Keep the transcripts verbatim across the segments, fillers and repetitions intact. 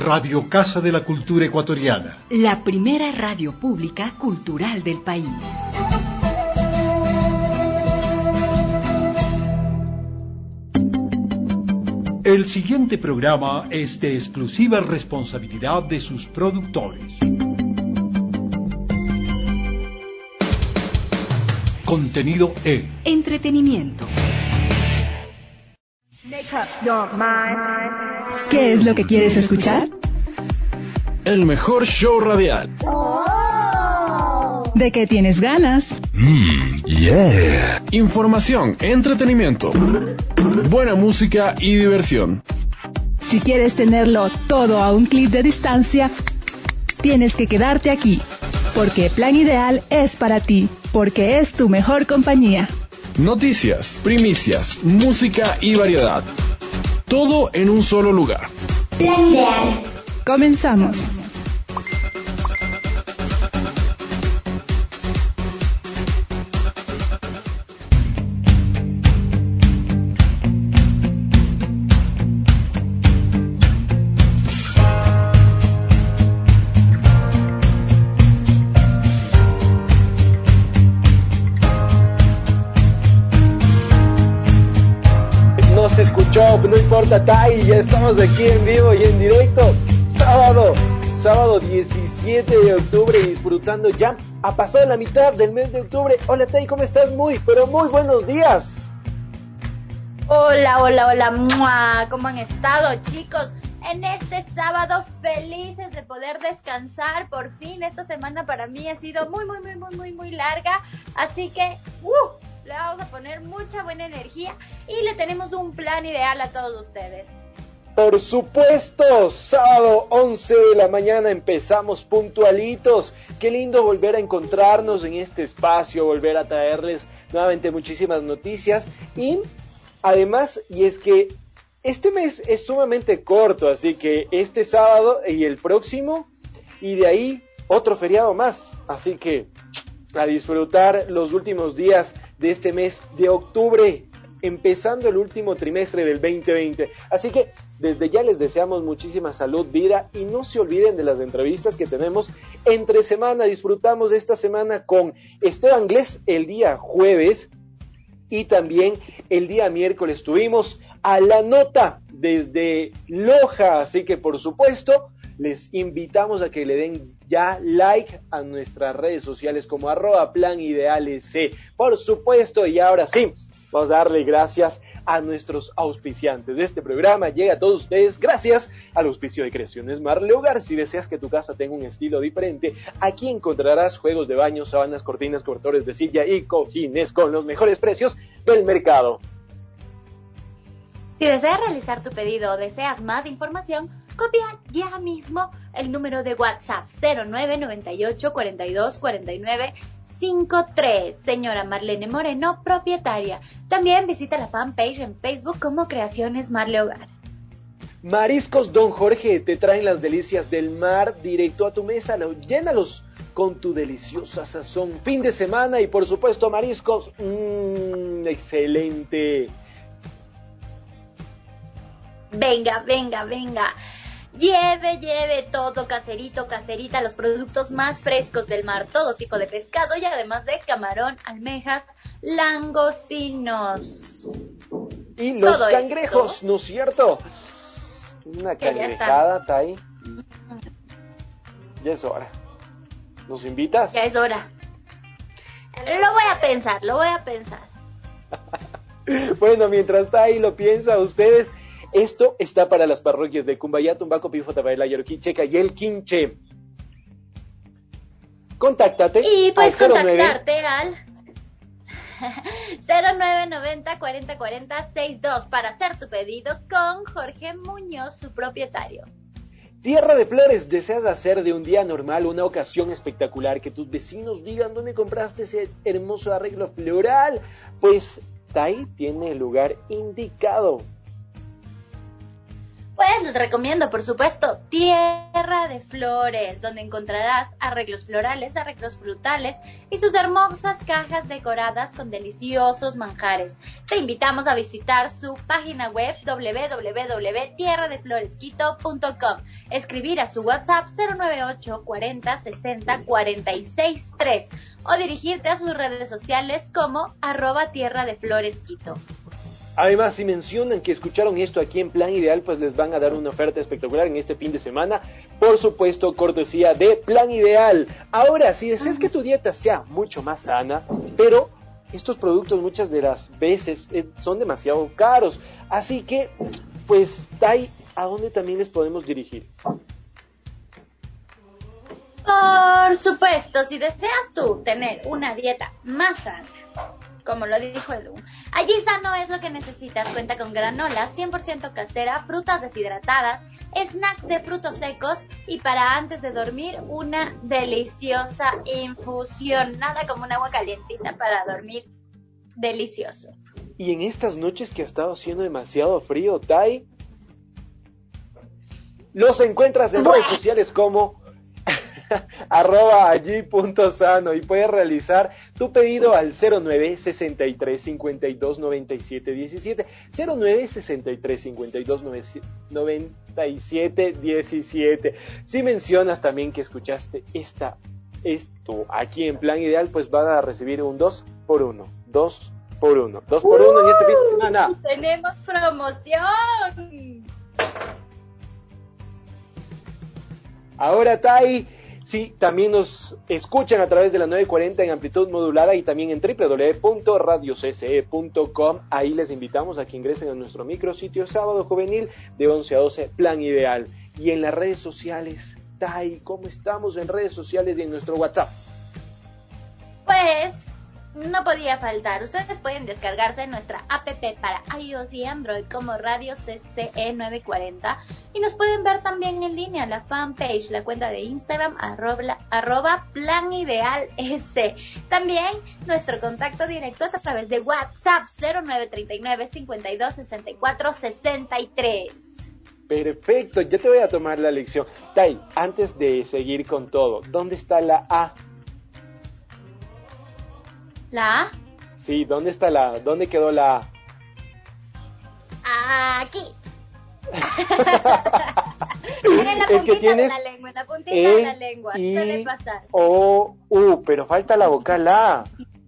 Radio Casa de la Cultura Ecuatoriana. La primera radio pública cultural del país. El siguiente programa es de exclusiva responsabilidad de sus productores. Contenido E. Entretenimiento. ¿Qué es lo que quieres escuchar? El mejor show radial. ¿De qué tienes ganas? Mm, yeah. Información, entretenimiento, buena música y diversión. Si quieres tenerlo todo a un clic de distancia, tienes que quedarte aquí, porque Plan Ideal es para ti, porque es tu mejor compañía. Noticias, primicias, música y variedad. Todo en un solo lugar. Plan Ideal. Comenzamos. No importa, Tai, ya estamos aquí en vivo y en directo. Sábado, sábado diecisiete de octubre, disfrutando ya. Ha pasado la mitad del mes de octubre. Hola, Tai, ¿cómo estás? Muy, pero muy buenos días. Hola, hola, hola, ¡mua! ¿Cómo han estado, chicos? En este sábado, felices de poder descansar. Por fin, esta semana para mí ha sido muy, muy, muy, muy, muy, muy larga. Así que, ¡uh! le vamos a poner mucha buena energía y le tenemos un plan ideal a todos ustedes. Por supuesto, sábado once de la mañana empezamos puntualitos. Qué lindo volver a encontrarnos en este espacio, volver a traerles nuevamente muchísimas noticias. Y además, y es que este mes es sumamente corto, así que este sábado y el próximo, y de ahí otro feriado más. Así que a disfrutar los últimos días de este mes de octubre, empezando el último trimestre del veinte veinte. Así que desde ya les deseamos muchísima salud, vida, y no se olviden de las entrevistas que tenemos entre semana. Disfrutamos esta semana con Esteban Glés el día jueves y también el día miércoles tuvimos a La Nota desde Loja. Así que por supuesto les invitamos a que le den ya like a nuestras redes sociales como arroba Plan Ideal S. Por supuesto, y ahora sí, vamos a darle gracias a nuestros auspiciantes. Este programa llega a todos ustedes gracias al auspicio de Creaciones Marle Hogar. Si deseas que tu casa tenga un estilo diferente, aquí encontrarás juegos de baño, sábanas, cortinas, cobertores de silla y cojines con los mejores precios del mercado. Si deseas realizar tu pedido o deseas más información, copia ya mismo el número de WhatsApp cero nueve noventa y ocho cuarenta y dos cuarenta y nueve cincuenta y tres. Señora Marlene Moreno, propietaria. También visita la fanpage en Facebook como Creaciones Marle Hogar. Mariscos Don Jorge te traen las delicias del mar directo a tu mesa. Llénalos con tu deliciosa sazón. Fin de semana y por supuesto mariscos. Mmm, excelente. Venga, venga, venga. Lleve, lleve todo caserito, caserita, los productos más frescos del mar, todo tipo de pescado y además de camarón, almejas, langostinos. Y los todo cangrejos, esto, ¿no es cierto? Una cangrejada, Tai. Ya es hora. ¿Nos invitas? Ya es hora. Lo voy a pensar, lo voy a pensar. Bueno, mientras Tai lo piensa, ustedes... Esto está para las parroquias de Cumbayá, Tumbaco, Pifo, Tabayela, Yoroquí, Checa y El Quinche. Contáctate. Y puedes al contactarte al cero nueve noventa cuarenta cuarenta sesenta y dos para hacer tu pedido con Jorge Muñoz, su propietario. Tierra de Flores, ¿deseas hacer de un día normal una ocasión espectacular? Que tus vecinos digan dónde compraste ese hermoso arreglo floral. Pues Tai tiene el lugar indicado. Pues les recomiendo, por supuesto, Tierra de Flores, donde encontrarás arreglos florales, arreglos frutales y sus hermosas cajas decoradas con deliciosos manjares. Te invitamos a visitar su página web doble u doble u doble u punto tierra de flores quito punto com, escribir a su WhatsApp cero nueve ocho cuarenta sesenta cuarenta y seis tres o dirigirte a sus redes sociales como arroba Tierra de Flores Quito. Además, si mencionan que escucharon esto aquí en Plan Ideal, pues les van a dar una oferta espectacular en este fin de semana. Por supuesto, cortesía de Plan Ideal. Ahora, si deseas que tu dieta sea mucho más sana, pero estos productos muchas de las veces eh, son demasiado caros. Así que, pues, Tai, ¿a dónde también les podemos dirigir? Por supuesto, si deseas tú tener una dieta más sana, como lo dijo Edu, allí sano es lo que necesitas. Cuenta con granola cien por ciento casera, frutas deshidratadas, snacks de frutos secos y para antes de dormir una deliciosa infusión. Nada como un agua calientita para dormir delicioso. Y en estas noches que ha estado haciendo demasiado frío, Tai, los encuentras en redes sociales como arroba allí punto sano y puedes realizar tu pedido al cero nueve sesenta y tres cincuenta y dos noventa y siete diecisiete cero nueve sesenta y tres cincuenta y dos noventa y siete diecisiete. Si mencionas también que escuchaste esta esto aquí en Plan Ideal, pues van a recibir un dos por uno dos por uno dos por uno en este fin de semana. ¡Tenemos promoción! Ahora, Tai, sí, también nos escuchan a través de la nueve cuarenta en amplitud modulada y también en doble u doble u doble u punto radio c c e punto com. Ahí les invitamos a que ingresen a nuestro micrositio Sábado Juvenil de once a doce, Plan Ideal. Y en las redes sociales, Tai, ¿cómo estamos en redes sociales y en nuestro WhatsApp? Pues no podía faltar. Ustedes pueden descargarse nuestra app para iOS y Android como Radio C C E nueve cuarenta y nos pueden ver también en línea la fanpage, la cuenta de Instagram arroba, arroba Plan Ideal S. También nuestro contacto directo es a través de WhatsApp cero nueve treinta y nueve cincuenta y dos sesenta y cuatro sesenta y tres. Perfecto, ya te voy a tomar la lección. Tai, antes de seguir con todo, ¿dónde está la A? ¿La A? Sí, ¿dónde está la A? ¿Dónde quedó la A? Aquí. En la puntita es que tienes de la lengua, en la puntita e, de la lengua, I, suele pasar. O, U, pero falta la vocal A.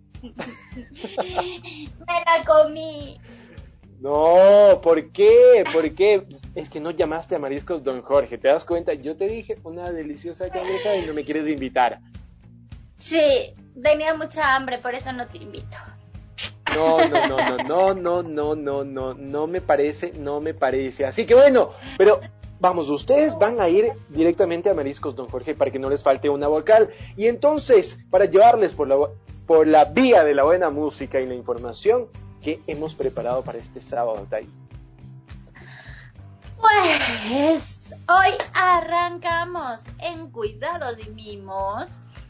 Me la comí. No, ¿por qué? ¿Por qué? Es que no llamaste a Mariscos Don Jorge, ¿te das cuenta? Yo te dije una deliciosa cangreja y no me quieres invitar. Sí, tenía mucha hambre, por eso no te invito. No, no, no, no, no, no, no, no, no, no me parece, no me parece. Así que bueno, pero vamos, ustedes van a ir directamente a Mariscos Don Jorge para que no les falte una vocal. Y entonces, para llevarles por la, por la vía de la buena música y la información que hemos preparado para este sábado, Tai. Pues hoy arrancamos en Cuidados y Mimos.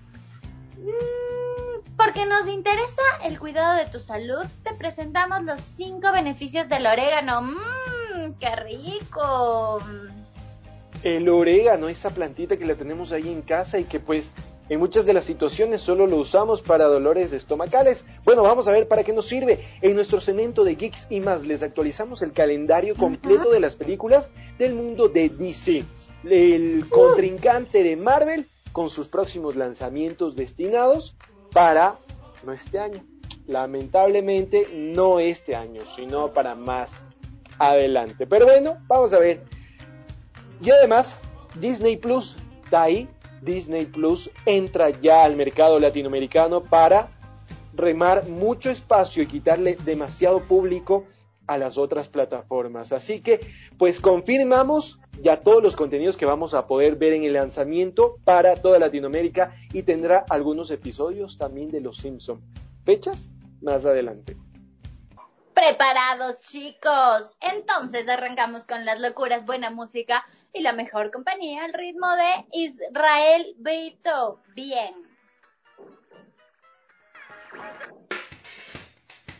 Porque nos interesa el cuidado de tu salud, te presentamos los cinco beneficios del orégano. ¡Mmm, qué rico! El orégano, esa plantita que la tenemos ahí en casa y que pues en muchas de las situaciones solo lo usamos para dolores estomacales. Bueno, vamos a ver para qué nos sirve. En nuestro segmento de Geeks y más les actualizamos el calendario completo uh-huh. de las películas del mundo de D C. El contrincante de Marvel con sus próximos lanzamientos destinados para, no este año, lamentablemente no este año, sino para más adelante. Pero bueno, vamos a ver. Y además, Disney Plus está ahí. Disney Plus entra ya al mercado latinoamericano para remar mucho espacio y quitarle demasiado público a las otras plataformas. Así que, pues confirmamos ya todos los contenidos que vamos a poder ver en el lanzamiento para toda Latinoamérica y tendrá algunos episodios también de Los Simpson. ¿Fechas? Más adelante. Preparados, chicos. Entonces arrancamos con las locuras, buena música y la mejor compañía al ritmo de Israel Brito. Bien.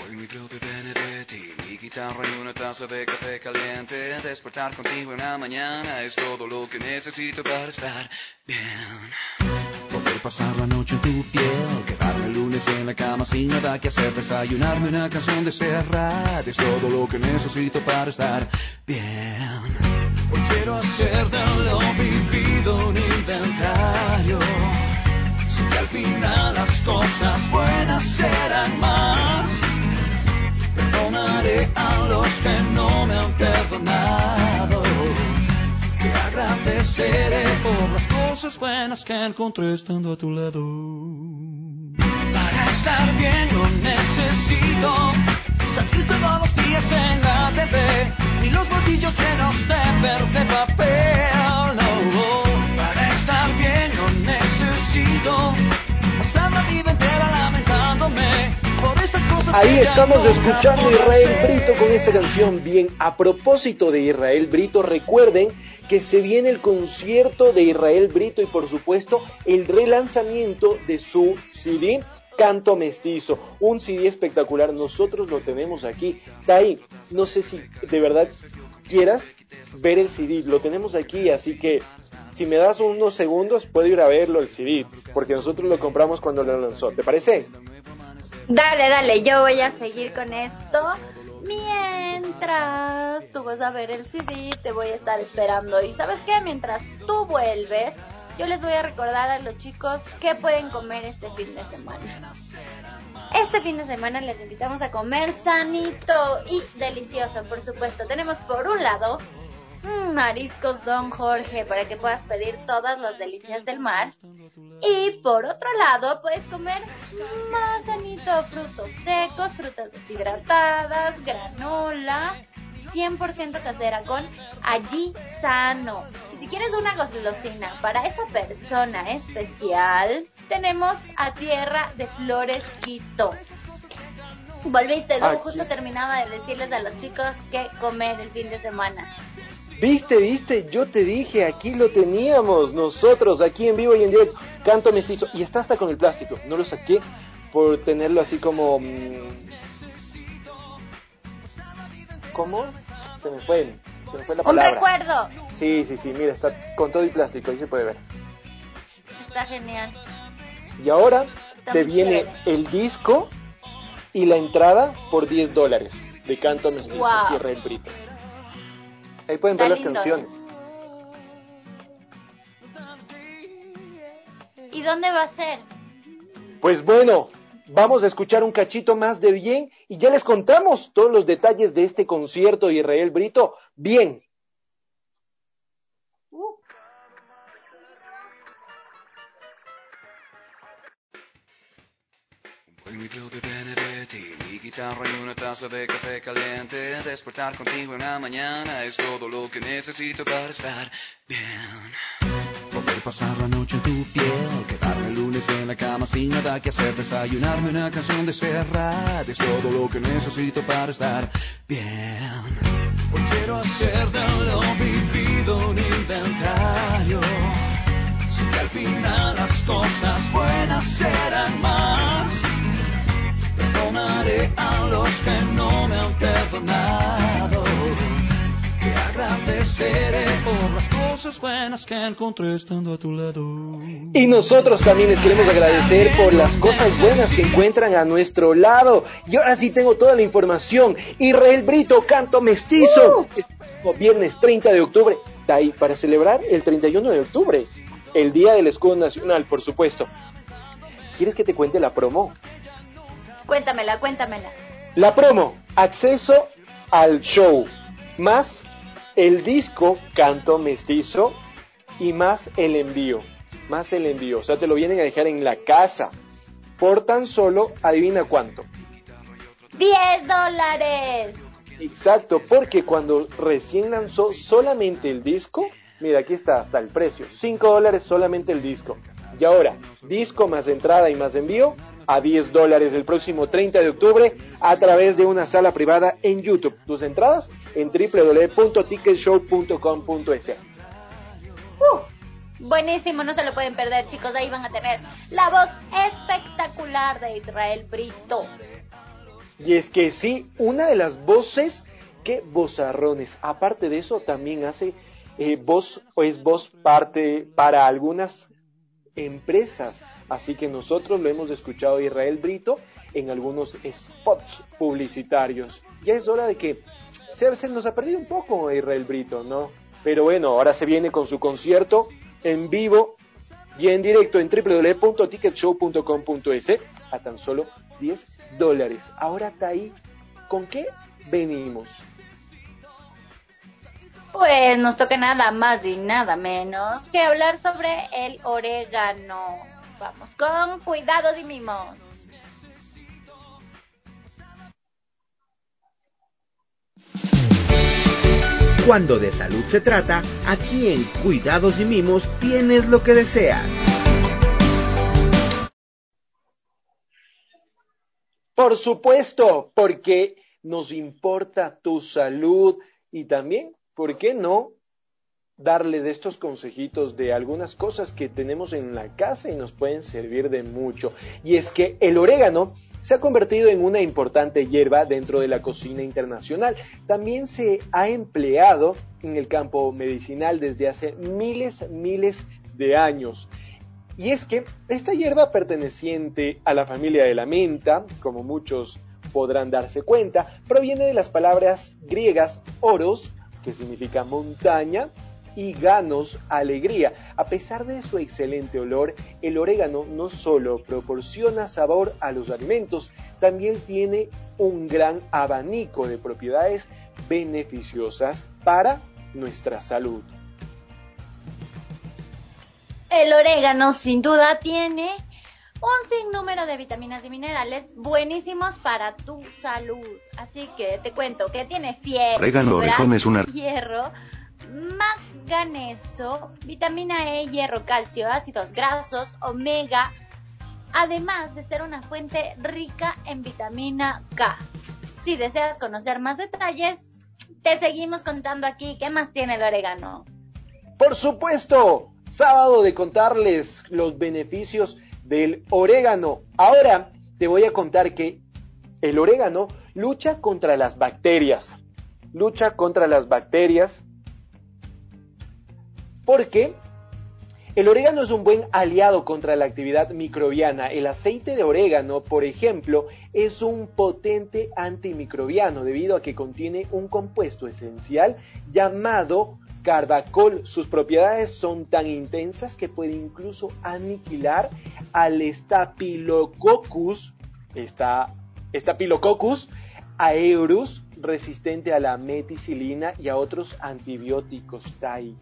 Hoy mi blue de Benedetti, mi guitarra y una taza de café caliente. Despertar contigo en la mañana es todo lo que necesito para estar bien. Poder pasar la noche en tu piel, quedarme el lunes en la cama sin nada que hacer, desayunarme una canción de Serrat, es todo lo que necesito para estar bien. Hoy quiero hacer de lo vivido un inventario, sé que al final las cosas buenas serán más. Perdonaré a los que no me han perdonado, te agradeceré por las cosas buenas que encontré estando a tu lado. Para estar bien no necesito salir todos los días en la T V, ni los bolsillos llenos de verde papel, no. Para estar bien no necesito pasar la vida entera lamentándome por estas cosas. Ahí estamos escuchando a Israel Brito con esta canción. Bien, a propósito de Israel Brito, recuerden que se viene el concierto de Israel Brito y por supuesto el relanzamiento de su C D Canto Mestizo, un C D espectacular. Nosotros lo tenemos aquí. Tai, no sé si de verdad quieras ver el C D, lo tenemos aquí, así que si me das unos segundos puedo ir a verlo el C D, porque nosotros lo compramos cuando lo lanzó. ¿Te parece? Dale, dale, yo voy a seguir con esto. Mientras tú vas a ver el C D, te voy a estar esperando. Y ¿sabes qué? Mientras tú vuelves, yo les voy a recordar a los chicos qué pueden comer este fin de semana. Este fin de semana les invitamos a comer sanito y delicioso, por supuesto. Tenemos por un lado mmm, mariscos Don Jorge para que puedas pedir todas las delicias del mar. Y por otro lado puedes comer más sanito, frutos secos, frutas deshidratadas, granola, cien por ciento casera con allí sano. Y si quieres una golosina para esa persona especial, tenemos a Tierra de Flores Quito. Volviste, Lu, justo terminaba de decirles a los chicos qué comer el fin de semana. Viste, viste, yo te dije, aquí lo teníamos, nosotros, aquí en vivo y en directo, Canto Mestizo, y está hasta con el plástico, no lo saqué por tenerlo así como... ¿Cómo? Se me fue, se me fue la palabra. ¡Un recuerdo! Sí, sí, sí, mira, está con todo y plástico, ahí se puede ver. Está genial. Y ahora está te viene chévere. El disco y la entrada por diez dólares de Canto Mestizo, wow. Tierra del Brito. Ahí pueden Está ver las lindo, canciones. ¿eh? ¿Y dónde va a ser? Pues bueno, vamos a escuchar un cachito más de Bien y ya les contamos todos los detalles de este concierto de Israel Brito. Bien. Uh. Hoy mi blue de Benedetti, mi guitarra y una taza de café caliente. Despertar contigo en la mañana es todo lo que necesito para estar bien. Poder pasar la noche en tu piel, quedarme el lunes en la cama sin nada que hacer, desayunarme una canción de Serrat, es todo lo que necesito para estar bien. Hoy quiero hacer de lo vivido un inventario, sé que al final las cosas buenas serán más. Perdonaré a los que no me han perdonado, te agradeceré por las cosas buenas que encontré estando a tu lado. Y nosotros también les queremos agradecer por las cosas buenas que encuentran a nuestro lado. Y ahora sí tengo toda la información. Israel Brito, Canto Mestizo. Uh. Viernes treinta de octubre. De ahí, para celebrar el treinta y uno de octubre. El Día del Escudo Nacional, por supuesto. ¿Quieres que te cuente la promo? Cuéntamela, cuéntamela. La promo, acceso al show, más el disco Canto Mestizo y más el envío, más el envío, o sea, te lo vienen a dejar en la casa, por tan solo, adivina cuánto. diez dólares. Exacto, porque cuando recién lanzó solamente el disco, mira, aquí está hasta el precio, cinco dólares solamente el disco. Y ahora, disco más entrada y más envío, a diez dólares el próximo treinta de octubre a través de una sala privada en YouTube. Tus entradas en doble u doble u doble u punto ticket show punto com punto es. Uh, buenísimo, no se lo pueden perder, chicos. Ahí van a tener la voz espectacular de Israel Brito. Y es que sí, una de las voces, qué vozarrones. Aparte de eso, también hace eh, voz, o es voz parte para algunas empresas. Así que nosotros lo hemos escuchado a Israel Brito en algunos spots publicitarios. Ya es hora de que se, se nos ha perdido un poco Israel Brito, ¿no? Pero bueno, ahora se viene con su concierto en vivo y en directo en doble u doble u doble u punto ticket show punto com punto es a tan solo diez dólares. Ahora está ahí. ¿Con qué venimos? Pues nos toca nada más y nada menos que hablar sobre el orégano. Vamos con cuidados y mimos. Cuando de salud se trata, aquí en Cuidados y Mimos tienes lo que deseas. Por supuesto, porque nos importa tu salud y también, ¿por qué no darles estos consejitos de algunas cosas que tenemos en la casa y nos pueden servir de mucho? Y es que el orégano se ha convertido en una importante hierba dentro de la cocina internacional. También se ha empleado en el campo medicinal desde hace miles, miles de años. Y es que esta hierba perteneciente a la familia de la menta, como muchos podrán darse cuenta, proviene de las palabras griegas oros, que significa montaña, y ganos, alegría. A pesar de su excelente olor, el orégano no solo proporciona sabor a los alimentos, también tiene un gran abanico de propiedades beneficiosas para nuestra salud. El orégano sin duda tiene un sinnúmero de vitaminas y minerales buenísimos para tu salud. Así que te cuento que tiene fibra, Orégano orejón es una... hierro, manganeso, vitamina E, hierro, calcio, ácidos grasos, omega, además de ser una fuente rica en vitamina K. Si deseas conocer más detalles, te seguimos contando aquí qué más tiene el orégano. Por supuesto, sábado de contarles los beneficios del orégano. Ahora te voy a contar que el orégano lucha contra las bacterias. Lucha contra las bacterias porque el orégano es un buen aliado contra la actividad microbiana. El aceite de orégano, por ejemplo, es un potente antimicrobiano debido a que contiene un compuesto esencial llamado carbacol. Sus propiedades son tan intensas que puede incluso aniquilar al Staphylococcus, esta, Staphylococcus aureus, resistente a la meticilina y a otros antibióticos. Está ahí.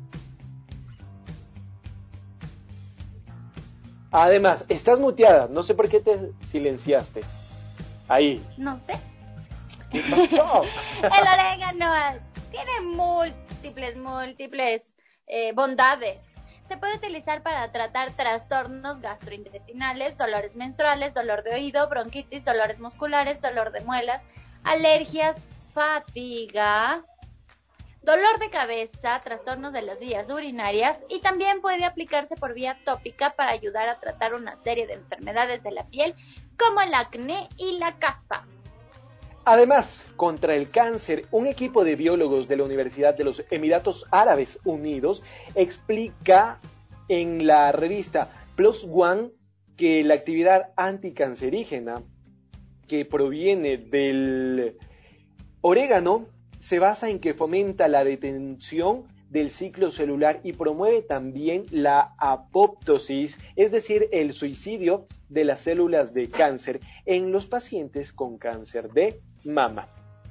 Además, estás muteada, no sé por qué te silenciaste. Ahí. No sé. ¿Qué pasó? El orégano tiene múltiples, múltiples eh, bondades. Se puede utilizar para tratar trastornos gastrointestinales, dolores menstruales, dolor de oído, bronquitis, dolores musculares, dolor de muelas, alergias, fatiga, dolor de cabeza, trastornos de las vías urinarias, y también puede aplicarse por vía tópica para ayudar a tratar una serie de enfermedades de la piel como el acné y la caspa. Además, contra el cáncer, un equipo de biólogos de la Universidad de los Emiratos Árabes Unidos explica en la revista Plus One que la actividad anticancerígena que proviene del orégano se basa en que fomenta la detención del ciclo celular y promueve también la apoptosis, es decir, el suicidio de las células de cáncer en los pacientes con cáncer de mama.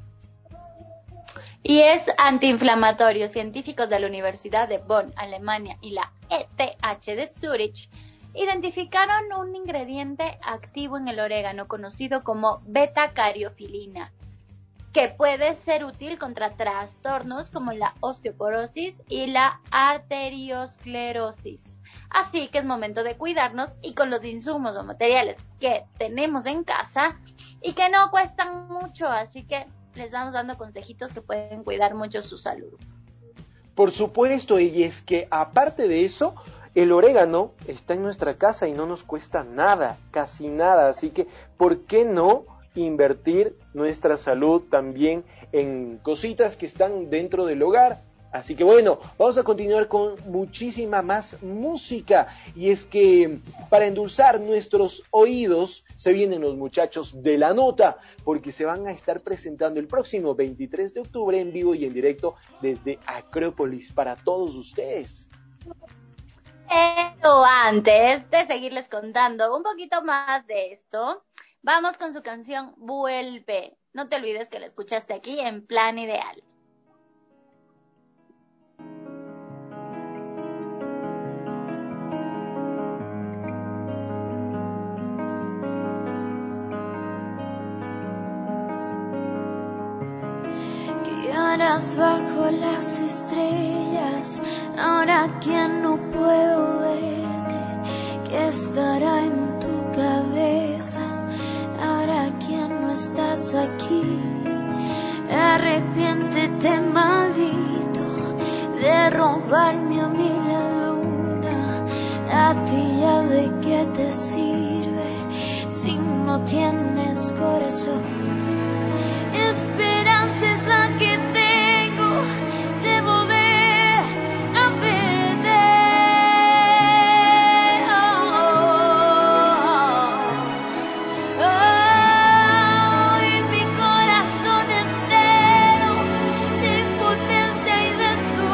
Y es antiinflamatorio. Científicos de la Universidad de Bonn, Alemania, y la E T H de Zurich identificaron un ingrediente activo en el orégano conocido como beta-cariofilina, que puede ser útil contra trastornos como la osteoporosis y la arteriosclerosis. Así que es momento de cuidarnos y con los insumos o materiales que tenemos en casa y que no cuestan mucho, así que les vamos dando consejitos que pueden cuidar mucho su salud. Por supuesto, y es que aparte de eso, el orégano está en nuestra casa y no nos cuesta nada, casi nada, así que ¿por qué no invertir nuestra salud también en cositas que están dentro del hogar. Así que bueno, vamos a continuar con muchísima más música, y es que para endulzar nuestros oídos se vienen los muchachos de La Nota, porque se van a estar presentando el próximo veintitrés de octubre en vivo y en directo desde Acrópolis para todos ustedes. Pero antes de seguirles contando un poquito más de esto, vamos con su canción Vuelve. No te olvides que la escuchaste aquí en Plan Ideal. Bajo las estrellas, ahora que no puedo verte, que estará en tu cabeza, ahora que no estás aquí. Arrepiéntete, maldito, de robarme a mí la luna. A ti ya de qué te sirve si no tienes corazón. Esperanza es la que tengo de volver a verte. Oh, oh, oh, en mi corazón entero de impotencia y de tu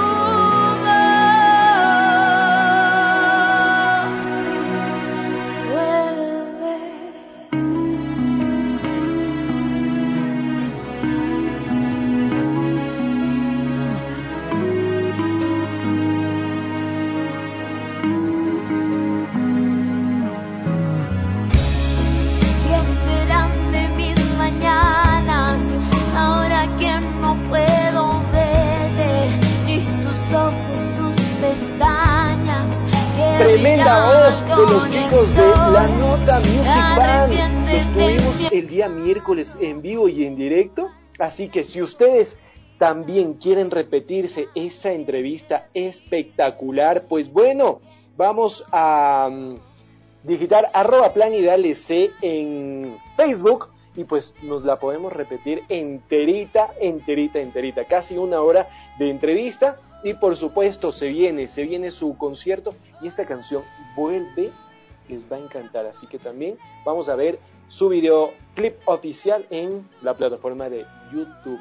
Tremenda voz de los chicos de La Nota Music Band. Los tuvimos el día miércoles en vivo y en directo. Así que si ustedes también quieren repetirse esa entrevista espectacular, pues bueno, vamos a um, digitar arroba Plan Ideal C en Facebook y pues nos la podemos repetir enterita, enterita, enterita. Casi una hora de entrevista. Y por supuesto se viene, se viene su concierto y esta canción Vuelve les va a encantar. Así que también vamos a ver su videoclip oficial en la plataforma de YouTube.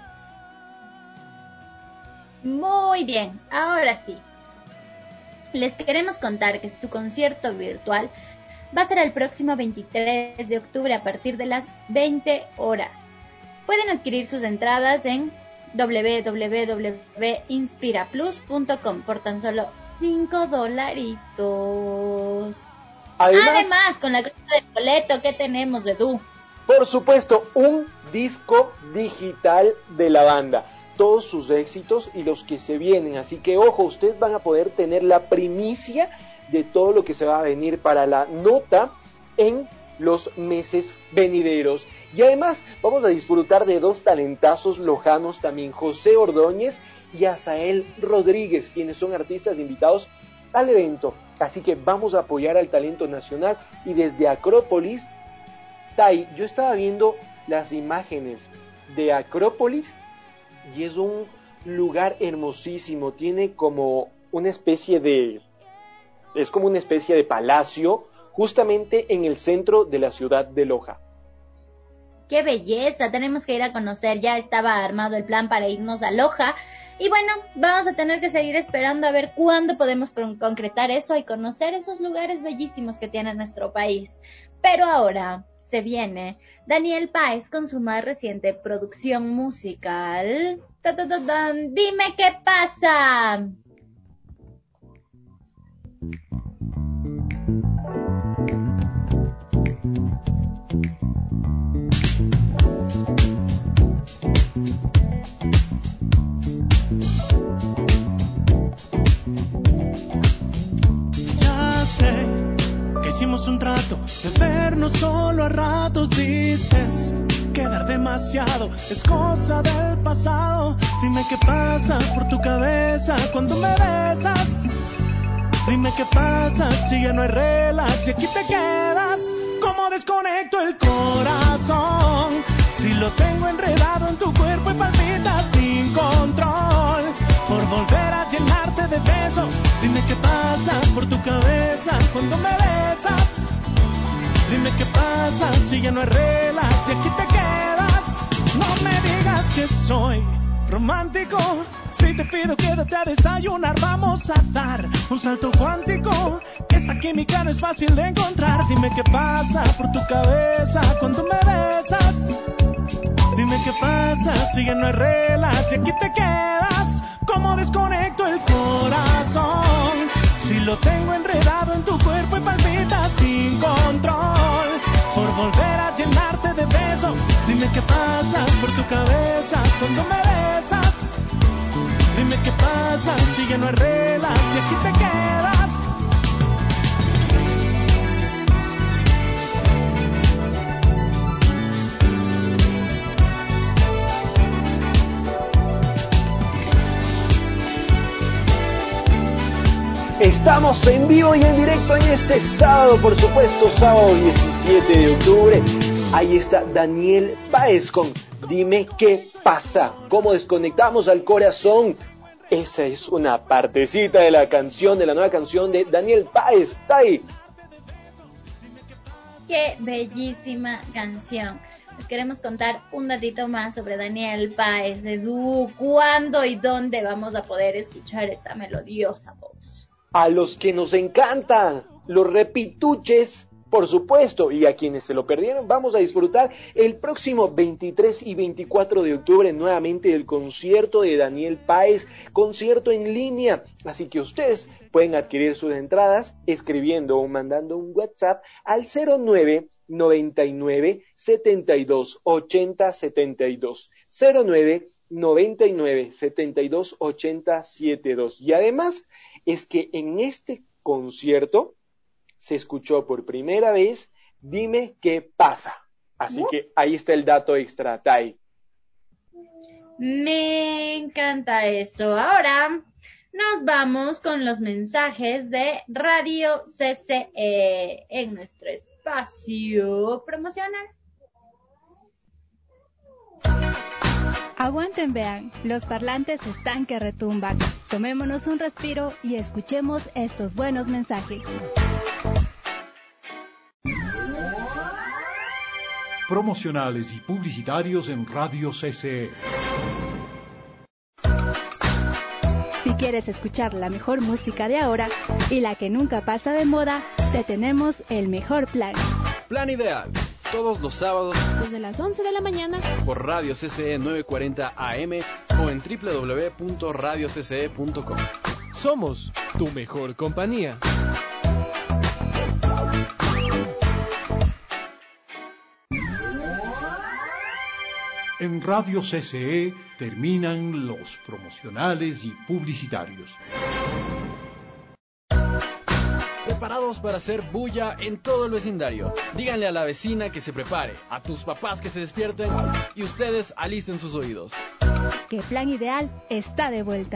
Muy bien, ahora sí. Les queremos contar que su concierto virtual va a ser el próximo veintitrés de octubre a partir de las veinte horas. Pueden adquirir sus entradas en doble u doble u doble u punto inspira plus punto com por tan solo cinco dolaritos. Además, Además, con la compra del boleto, ¿qué tenemos, Edu? Por supuesto, un disco digital de la banda. Todos sus éxitos y los que se vienen. Así que, ojo, ustedes van a poder tener la primicia de todo lo que se va a venir para La Nota en los meses venideros. Y además vamos a disfrutar de dos talentazos lojanos también, José Ordóñez y Azael Rodríguez, quienes son artistas invitados al evento. Así que vamos a apoyar al talento nacional. Y desde Acrópolis, Tai, yo estaba viendo las imágenes de Acrópolis y es un lugar hermosísimo. Tiene como una especie de... es como una especie de palacio justamente en el centro de la ciudad de Loja. ¡Qué belleza! Tenemos que ir a conocer. Ya estaba armado el plan para irnos a Loja. Y bueno, vamos a tener que seguir esperando a ver cuándo podemos concretar eso y conocer esos lugares bellísimos que tiene nuestro país. Pero ahora se viene Daniel Páez con su más reciente producción musical. ¡Ta, ta, ta, ta! ¡Dime qué pasa! Hicimos un trato de vernos solo a ratos. Dices quedar demasiado es cosa del pasado. Dime qué pasa por tu cabeza cuando me besas. Dime qué pasa si ya no hay reglas, si aquí te quedas. ¿Cómo desconecto el corazón? Si lo tengo enredado en tu cuerpo y palpitas sin control, por volver a llenarte de besos. Dime qué pasa por tu cabeza cuando me besas. Dime qué pasa si ya no hay reglas, si aquí te quedas. No me digas que soy romántico. Si te pido quédate a desayunar, vamos a dar un salto cuántico. Esta química no es fácil de encontrar. Dime qué pasa por tu cabeza cuando me besas. Dime qué pasa si ya no hay reglas, si aquí te quedas. ¿Cómo desconecto el corazón? Si lo tengo enredado en tu cuerpo y palpita sin control, por volver a llenarte de besos. Dime qué pasa por tu cabeza cuando me besas. Dime qué pasa si ya no hay reglas, si aquí te quedas. Estamos en vivo y en directo en este sábado, por supuesto, sábado diecisiete de octubre. Ahí está Daniel Páez con Dime qué pasa. ¿Cómo desconectamos al corazón? Esa es una partecita de la canción, de la nueva canción de Daniel Páez. Está ahí. Qué bellísima canción. Les queremos contar un datito más sobre Daniel Páez. Edu, ¿cuándo y dónde vamos a poder escuchar esta melodiosa voz? A los que nos encantan los repituches, por supuesto, y a quienes se lo perdieron, vamos a disfrutar el próximo veintitrés y veinticuatro de octubre nuevamente del concierto de Daniel Páez, concierto en línea. Así que ustedes pueden adquirir sus entradas escribiendo o mandando un WhatsApp al cero nueve noventa y nueve setenta y dos ochenta setenta y dos, cero nueve noventa y nueve setenta y dos ochenta setenta y dos. Y además es que en este concierto se escuchó por primera vez Dime qué pasa. Así que ahí está el dato extra, Tai. Me encanta eso. Ahora nos vamos con los mensajes de Radio C C E en nuestro espacio promocional. Aguanten, vean, los parlantes están que retumban. Tomémonos un respiro y escuchemos estos buenos mensajes. Promocionales y publicitarios en Radio C C E. Si quieres escuchar la mejor música de ahora y la que nunca pasa de moda, te tenemos el mejor plan. Plan Ideal, todos los sábados desde las once de la mañana por Radio C C E novecientos cuarenta A M o en doble u doble u doble u punto radio c c e punto com. Somos tu mejor compañía. En Radio C C E terminan los promocionales y publicitarios. Preparados para hacer bulla en todo el vecindario. Díganle a la vecina que se prepare, a tus papás que se despierten y ustedes alisten sus oídos. Que Plan Ideal está de vuelta.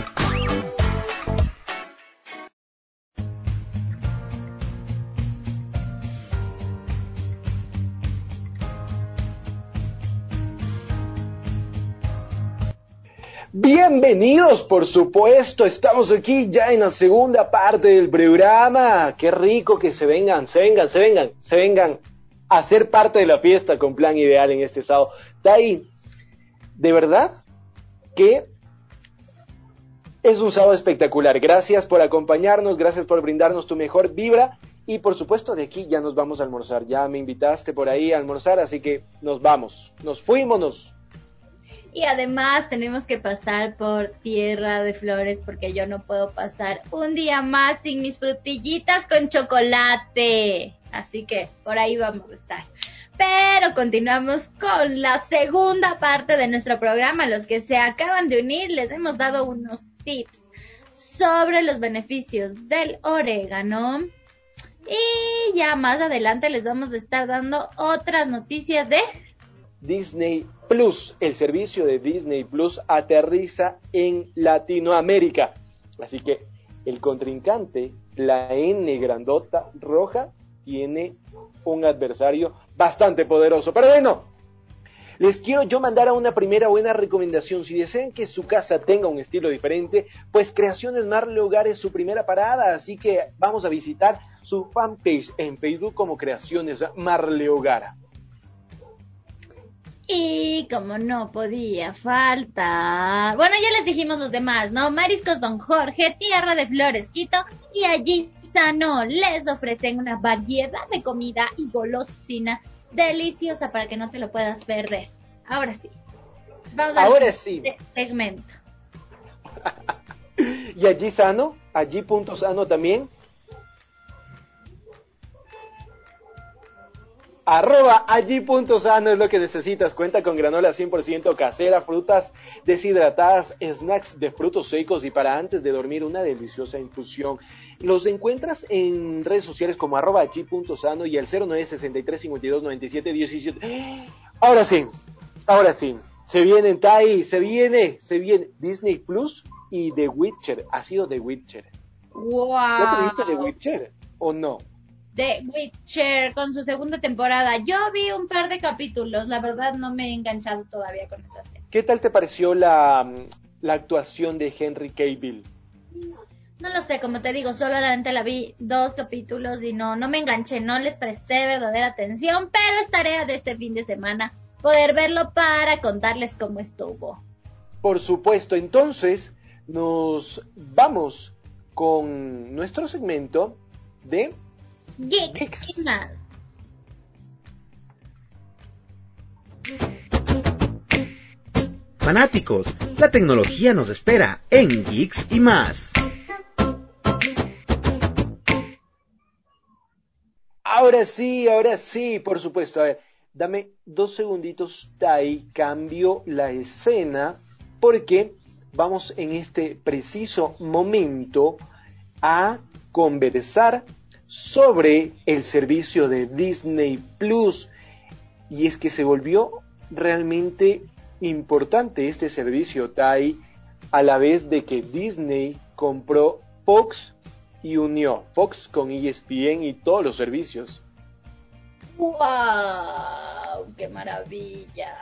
Bienvenidos, por supuesto, estamos aquí ya en la segunda parte del programa. Qué rico que se vengan, se vengan, se vengan, se vengan a ser parte de la fiesta con Plan Ideal en este sábado. Tai, de verdad que es un sábado espectacular. Gracias por acompañarnos, gracias por brindarnos tu mejor vibra y por supuesto de aquí ya nos vamos a almorzar. Ya me invitaste por ahí a almorzar, así que nos vamos, nos fuimos, nos... Y además tenemos que pasar por Tierra de Flores porque yo no puedo pasar un día más sin mis frutillitas con chocolate. Así que por ahí vamos a estar. Pero continuamos con la segunda parte de nuestro programa. Los que se acaban de unir les hemos dado unos tips sobre los beneficios del orégano. Y ya más adelante les vamos a estar dando otras noticias de... Disney Plus, el servicio de Disney Plus aterriza en Latinoamérica. Así que el contrincante, la N grandota roja, tiene un adversario bastante poderoso. Pero bueno, Les quiero yo mandar a una primera buena recomendación. Si desean que su casa tenga un estilo diferente, pues Creaciones Marle Hogar es su primera parada, así que vamos a visitar su fanpage en Facebook como Creaciones Marle Hogar. Y como no podía faltar, bueno, ya les dijimos los demás, ¿no? Mariscos Don Jorge, Tierra de Flores Quito y allí Sano les ofrecen una variedad de comida y golosina deliciosa para que no te lo puedas perder. Ahora sí, vamos a Ahora sí. segmento. Y allí Sano, allí punto Sano también. Arroba allí punto sano es lo que necesitas. Cuenta con granola cien por ciento casera, frutas deshidratadas, snacks de frutos secos y para antes de dormir una deliciosa infusión. Los encuentras en redes sociales como arroba allí punto sano y al cero nueve sesenta y tres cincuenta y dos noventa y siete diecisiete. Ahora sí, ahora sí. Se viene Tai, se viene, se viene Disney Plus y The Witcher. Ha sido The Witcher. Wow. ¿Ya te viste The Witcher o no? The Witcher con su segunda temporada. Yo vi un par de capítulos, la verdad no me he enganchado todavía con esa serie. ¿Qué tal te pareció la, la actuación de Henry Cavill? No lo sé, como te digo, solamente la vi dos capítulos y no, no me enganché, no les presté verdadera atención, pero es tarea de este fin de semana poder verlo para contarles cómo estuvo. Por supuesto, entonces nos vamos con nuestro segmento de Geeks. Geeks. Fanáticos, la tecnología nos espera en Geeks y más. Ahora sí, ahora sí, por supuesto. A ver, dame dos segunditos, Tai, cambio la escena porque vamos en este preciso momento a conversar sobre el servicio de Disney Plus. Y es que se volvió realmente importante este servicio, Tai, a la vez de que Disney compró Fox y unió Fox con E S P N y todos los servicios. ¡Wow! ¡Qué maravilla!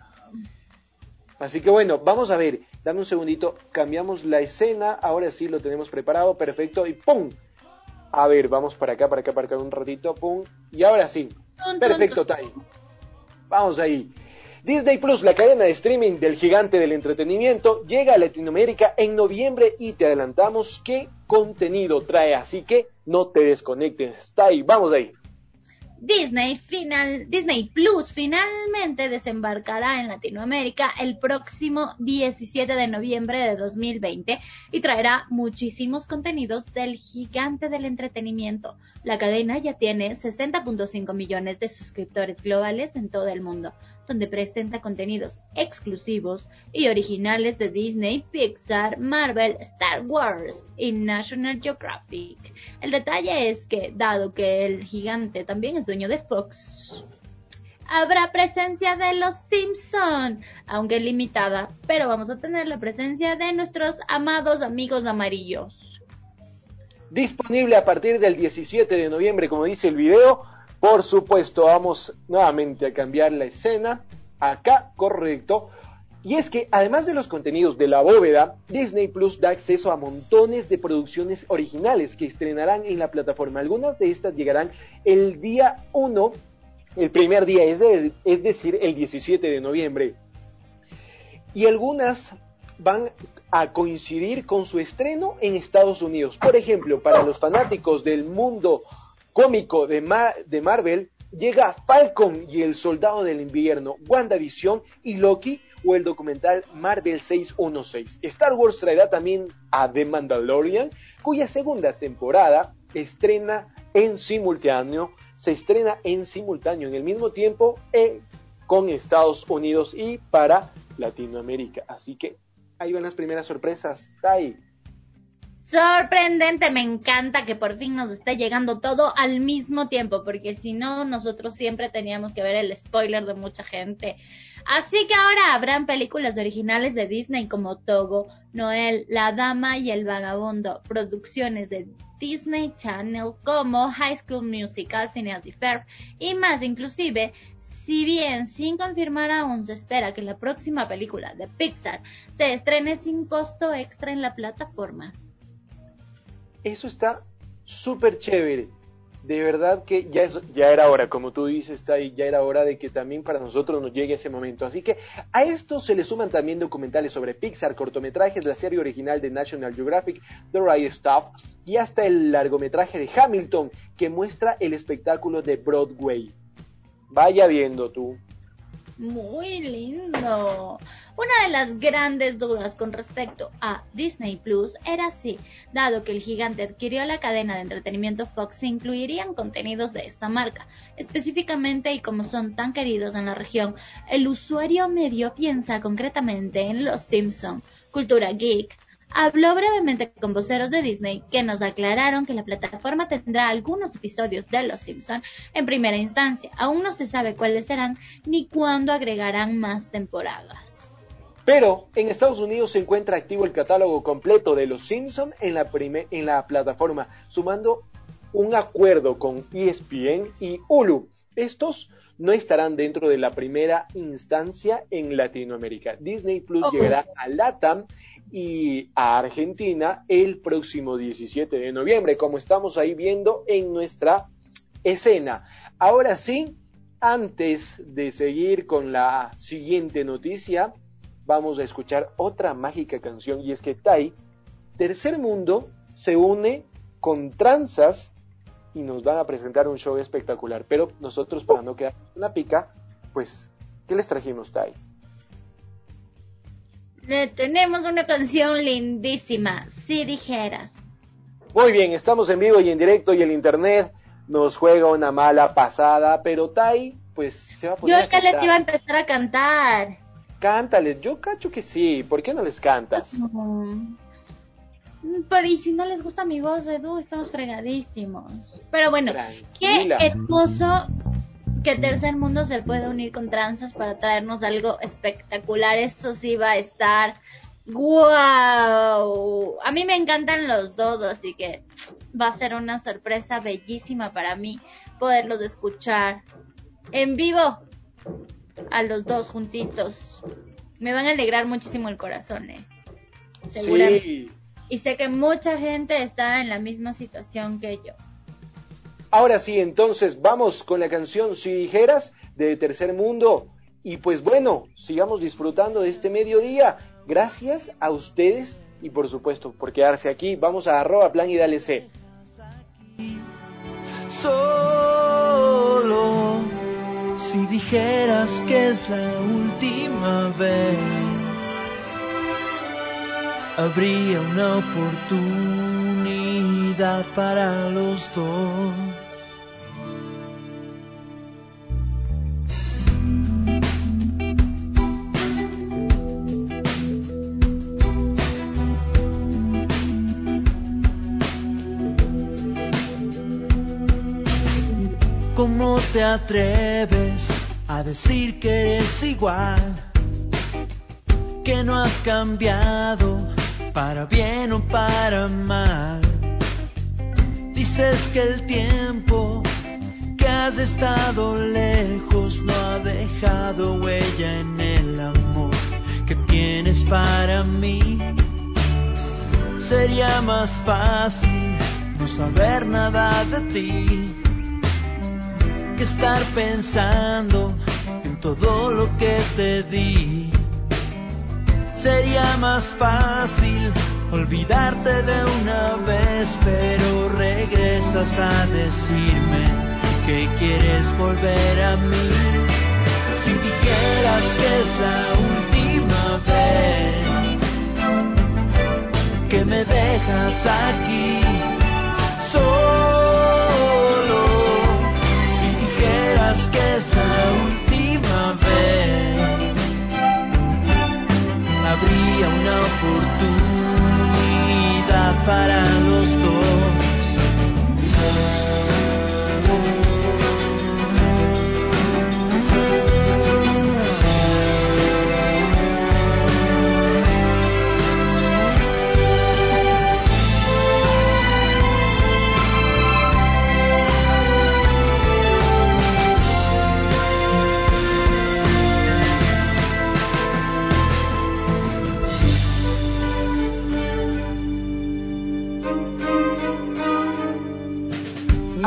Así que bueno, vamos a ver, dame un segundito, cambiamos la escena, ahora sí lo tenemos preparado, perfecto, y ¡pum! A ver, vamos para acá, para acá, para acá un ratito, ¡pum! Y ahora sí, perfecto, Tai. Vamos ahí. Disney Plus, la cadena de streaming del gigante del entretenimiento, llega a Latinoamérica en noviembre y te adelantamos qué contenido trae, así que no te desconectes. Está ahí, vamos ahí. Disney, final, Disney Plus finalmente desembarcará en Latinoamérica el próximo diecisiete de noviembre de dos mil veinte y traerá muchísimos contenidos del gigante del entretenimiento. La cadena ya tiene sesenta punto cinco millones de suscriptores globales en todo el mundo, donde presenta contenidos exclusivos y originales de Disney, Pixar, Marvel, Star Wars y National Geographic. El detalle es que, dado que el gigante también es dueño de Fox, habrá presencia de los Simpson, aunque limitada, pero vamos a tener la presencia de nuestros amados amigos amarillos. Disponible a partir del diecisiete de noviembre, como dice el video. Por supuesto, vamos nuevamente a cambiar la escena. Acá, correcto. Y es que, además de los contenidos de la bóveda, Disney Plus da acceso a montones de producciones originales que estrenarán en la plataforma. Algunas de estas llegarán el día uno, el primer día, es, de, es decir, el diecisiete de noviembre. Y algunas van a coincidir con su estreno en Estados Unidos. Por ejemplo, para los fanáticos del mundo cómico de, Mar- de Marvel, llega Falcon y el Soldado del Invierno, WandaVision y Loki, o el documental Marvel seiscientos dieciséis. Star Wars traerá también a The Mandalorian, cuya segunda temporada estrena en simultáneo, se estrena en simultáneo en el mismo tiempo eh, con Estados Unidos y para Latinoamérica. Así que ahí van las primeras sorpresas. Tai. Sorprendente, me encanta que por fin nos esté llegando todo al mismo tiempo, porque si no, nosotros siempre teníamos que ver el spoiler de mucha gente. Así que ahora habrán películas originales de Disney como Togo, Noel, La Dama y el Vagabundo, producciones de Disney Channel como High School Musical, Phineas y Ferb y más. Inclusive, si bien sin confirmar aún, se espera que la próxima película de Pixar se estrene sin costo extra en la plataforma. Eso está súper chévere. De verdad que ya, es, ya era hora, como tú dices, Tai, ya era hora de que también para nosotros nos llegue ese momento. Así que a esto se le suman también documentales sobre Pixar, cortometrajes, la serie original de National Geographic, The Right Stuff, y hasta el largometraje de Hamilton, que muestra el espectáculo de Broadway. Vaya viendo tú. Muy lindo. Una de las grandes dudas con respecto a Disney Plus era si, dado que el gigante adquirió la cadena de entretenimiento Fox, se incluirían contenidos de esta marca. Específicamente, y como son tan queridos en la región, el usuario medio piensa concretamente en Los Simpson. Cultura Geek habló brevemente con voceros de Disney que nos aclararon que la plataforma tendrá algunos episodios de Los Simpson en primera instancia. Aún no se sabe cuáles serán ni cuándo agregarán más temporadas. Pero en Estados Unidos se encuentra activo el catálogo completo de Los Simpson en la, prime- en la plataforma, sumando un acuerdo con E S P N y Hulu. Estos no estarán dentro de la primera instancia en Latinoamérica. Disney Plus oh. llegará a LATAM y a Argentina el próximo diecisiete de noviembre, como estamos ahí viendo en nuestra escena. Ahora sí, antes de seguir con la siguiente noticia, vamos a escuchar otra mágica canción, y es que Tai, Tercer Mundo, se une con Tranzas y nos van a presentar un show espectacular. Pero nosotros, para no quedar en la pica, pues, ¿qué les trajimos, Tai? Le tenemos una canción lindísima, Si Dijeras. Muy bien, estamos en vivo y en directo y el internet nos juega una mala pasada, pero Tai, pues, se va a poner Yo a cantar. ya les iba a empezar a cantar. Cántales, yo cacho que sí, ¿por qué no les cantas? No. Pero y si no les gusta mi voz, Edu, estamos fregadísimos. Pero bueno, Tranquila. Qué hermoso que Tercer Mundo se pueda unir con Tranzas para traernos algo espectacular. Esto sí va a estar ¡guau! A mí me encantan los dos, así que va a ser una sorpresa bellísima para mí poderlos escuchar en vivo a los dos juntitos. Me van a alegrar muchísimo el corazón, ¿eh? Seguramente. Sí. Y sé que mucha gente está en la misma situación que yo. Ahora sí, entonces vamos con la canción Si Dijeras de Tercer Mundo. Y pues bueno, sigamos disfrutando de este mediodía. Gracias a ustedes y por supuesto por quedarse aquí. Vamos a arroba plan y dale C. Solo si dijeras que es la última vez, habría una oportunidad para los dos. ¿Cómo te atreves a decir que eres igual? Que no has cambiado para bien o para mal. Dices que el tiempo que has estado lejos no ha dejado huella en el amor que tienes para mí. Sería más fácil no saber nada de ti que estar pensando en todo lo que te di. Sería más fácil olvidarte de una vez, pero regresas a decirme que quieres volver a mí. Si dijeras que es la última vez que me dejas aquí solo, que es la última vez, habría una oportunidad para los dos.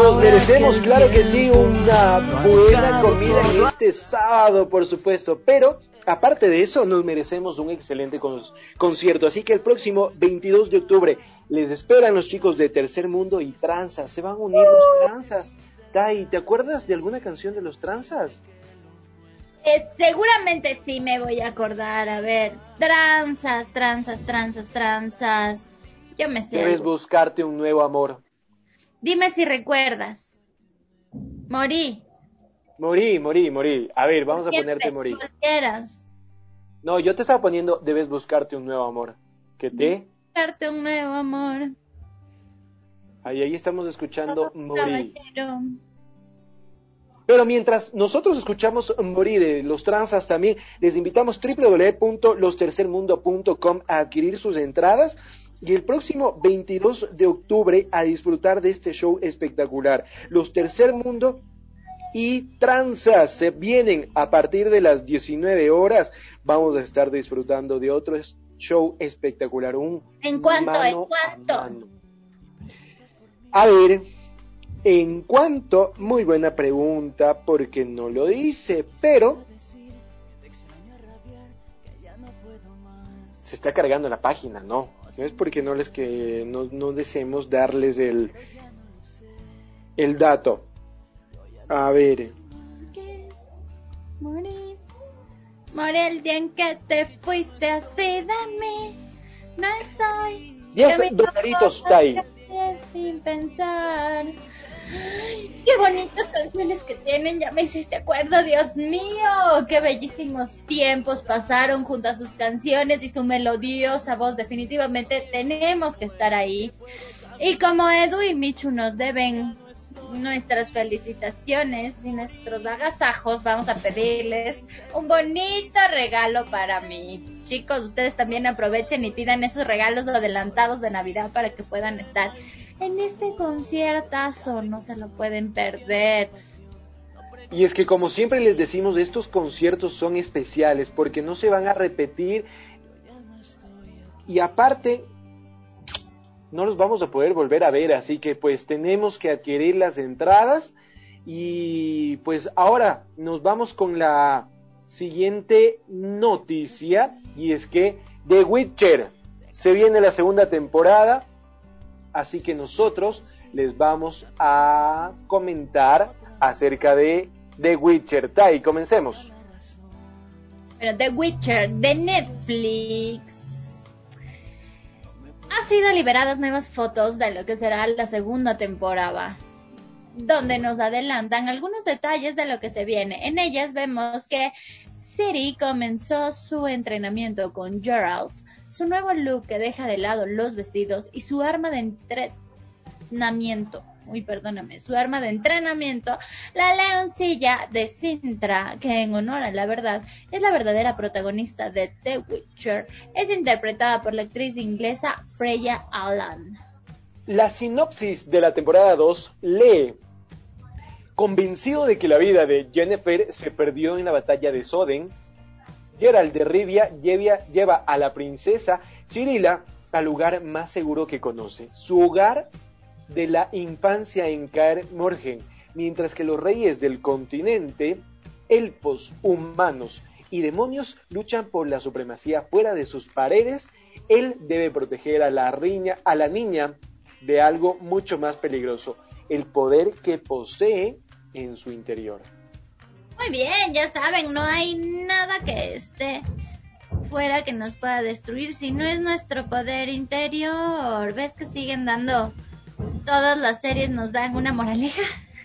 Nos merecemos, claro que sí, una buena comida en este sábado, por supuesto, pero aparte de eso, nos merecemos un excelente con- concierto. Así que el próximo veintidós de octubre les esperan los chicos de Tercer Mundo y Tranzas. Se van a unir los Tranzas. Tai, ¿te acuerdas de alguna canción de los Tranzas? Eh, seguramente sí me voy a acordar. A ver, tranzas, tranzas, tranzas, tranzas. Yo me sé. Debes algo. buscarte un nuevo amor. Dime si recuerdas. Morí. Morí, morí, morí. A ver, vamos a Siempre, ponerte morí. volvieras. No, yo te estaba poniendo, debes buscarte un nuevo amor. ¿Qué te? Darte un nuevo amor. Ahí, ahí estamos escuchando morí. Caballero. Pero mientras nosotros escuchamos Morir de los Tranzas también, les invitamos doble u doble u doble u punto los tercer mundo punto com a adquirir sus entradas y el próximo veintidós de octubre a disfrutar de este show espectacular. Los Tercer Mundo y Tranzas se vienen a partir de las diecinueve horas. Vamos a estar disfrutando de otro show espectacular. Un ¿En cuánto? mano ¿En cuánto? a mano. A ver... En cuanto, muy buena pregunta, porque no lo dice, pero se está cargando la página, no, no es porque no les que no, no deseemos darles el el dato. A ver, Morí. Morí el día en que te fuiste así de mí. No estoy. diez Yo me dolaritos, pongo Tai. sin pensar. Ay, qué bonitas canciones que tienen, ya me hiciste acuerdo, Dios mío, qué bellísimos tiempos pasaron junto a sus canciones y su melodiosa voz. Definitivamente tenemos que estar ahí. Y como Edu y Michu nos deben nuestras felicitaciones y nuestros agasajos, vamos a pedirles un bonito regalo para mí. Chicos, ustedes también aprovechen y pidan esos regalos adelantados de Navidad para que puedan estar en este conciertazo, no se lo pueden perder. Y es que como siempre les decimos, estos conciertos son especiales porque no se van a repetir y aparte no los vamos a poder volver a ver, así que pues tenemos que adquirir las entradas y pues ahora nos vamos con la siguiente noticia y es que The Witcher se viene la segunda temporada. Así que nosotros les vamos a comentar acerca de The Witcher. Tai, comencemos. Bueno, The Witcher de Netflix. Ha sido liberadas nuevas fotos de lo que será la segunda temporada, donde nos adelantan algunos detalles de lo que se viene. En ellas vemos que Ciri comenzó su entrenamiento con Geralt, su nuevo look que deja de lado los vestidos y su arma de entrenamiento, uy, perdóname, su arma de entrenamiento, la leoncilla de Sintra, que en honor a la verdad es la verdadera protagonista de The Witcher, es interpretada por la actriz inglesa Freya Allan. La sinopsis de la temporada dos lee: convencido de que la vida de Yennefer se perdió en la batalla de Soden, Geralt de Rivia lleva, lleva a la princesa Cirila al lugar más seguro que conoce, su hogar de la infancia en Kaer Morhen, mientras que los reyes del continente, elfos, humanos y demonios luchan por la supremacía fuera de sus paredes. Él debe proteger a la, riña, a la niña de algo mucho más peligroso, el poder que posee en su interior. Muy bien, ya saben, no hay nada que esté fuera que nos pueda destruir si no es nuestro poder interior. ¿Ves que siguen dando? Todas las series nos dan una moraleja.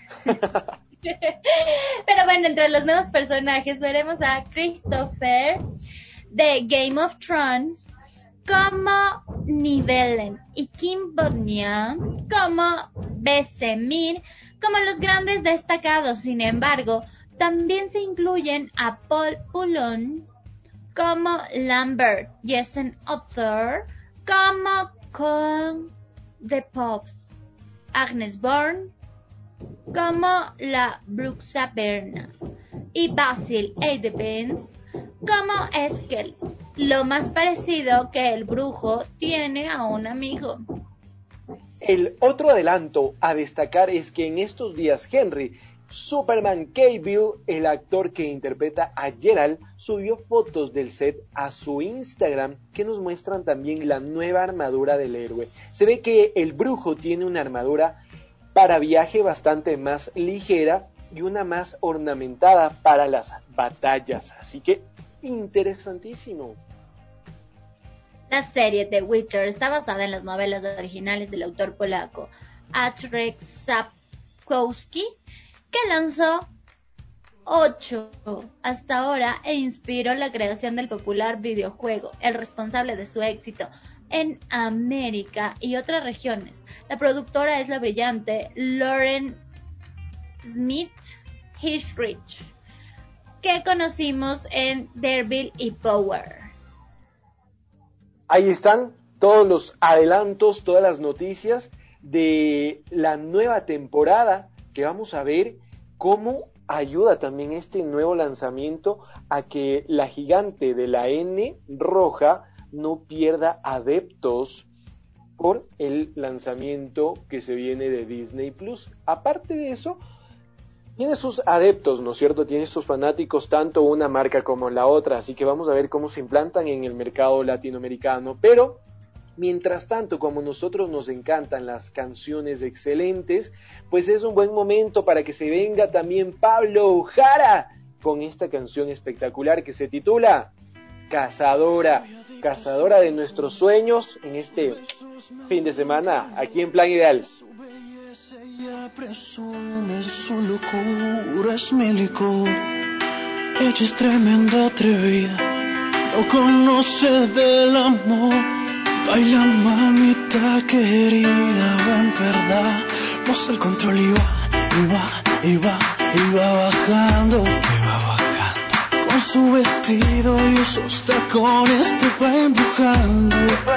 Pero bueno, entre los nuevos personajes veremos a Christopher de Game of Thrones como Nivellen y Kim Bodnia como Vesemir como los grandes destacados. Sin embargo, también se incluyen a Paul Poulon como Lambert, Jason Arthur como Con the Pops, Agnes Bourne como la Bruxa Berna y Basil Edepens como Eskel, lo más parecido que el brujo tiene a un amigo. El otro adelanto a destacar es que en estos días Henry Superman Cavill, el actor que interpreta a Geralt, subió fotos del set a su Instagram que nos muestran también la nueva armadura del héroe. Se ve que el brujo tiene una armadura para viaje bastante más ligera y una más ornamentada para las batallas, así que interesantísimo. La serie The Witcher está basada en las novelas originales del autor polaco Jacek Sapkowski, que lanzó ocho hasta ahora e inspiró la creación del popular videojuego, el responsable de su éxito en América y otras regiones. La productora es la brillante Lauren Smith-Hickrich, que conocimos en Daredevil y Power. Ahí están todos los adelantos, todas las noticias de la nueva temporada que vamos a ver cómo ayuda también este nuevo lanzamiento a que la gigante de la N roja no pierda adeptos por el lanzamiento que se viene de Disney Plus. Aparte de eso, tiene sus adeptos, ¿no es cierto? Tiene sus fanáticos, tanto una marca como la otra, así que vamos a ver cómo se implantan en el mercado latinoamericano. Pero mientras tanto, como a nosotros nos encantan las canciones excelentes, pues es un buen momento para que se venga también Pablo Jara con esta canción espectacular que se titula Cazadora, cazadora de nuestros sueños en este fin de semana aquí en Plan Ideal. Ella presume su locura, es mi licor. Ella es tremenda atrevida, no conoce del amor. Baila mamita querida, ven verdad, pasa el control y va, y va, y va, y va bajando, y va bajando. Con su vestido y esos tacones te va empujando.